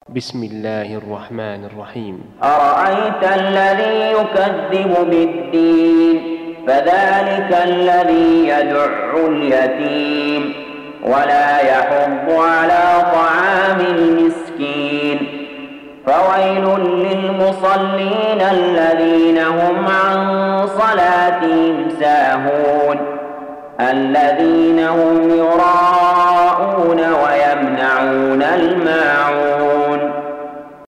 بسم الله الرحمن الرحيم. أرأيت الذي يكذب بالدين فذلك الذي يدع اليتيم ولا يحض على طعام المسكين فويل للمصلين الذين هم عن صلاتهم ساهون الذين هم يراءون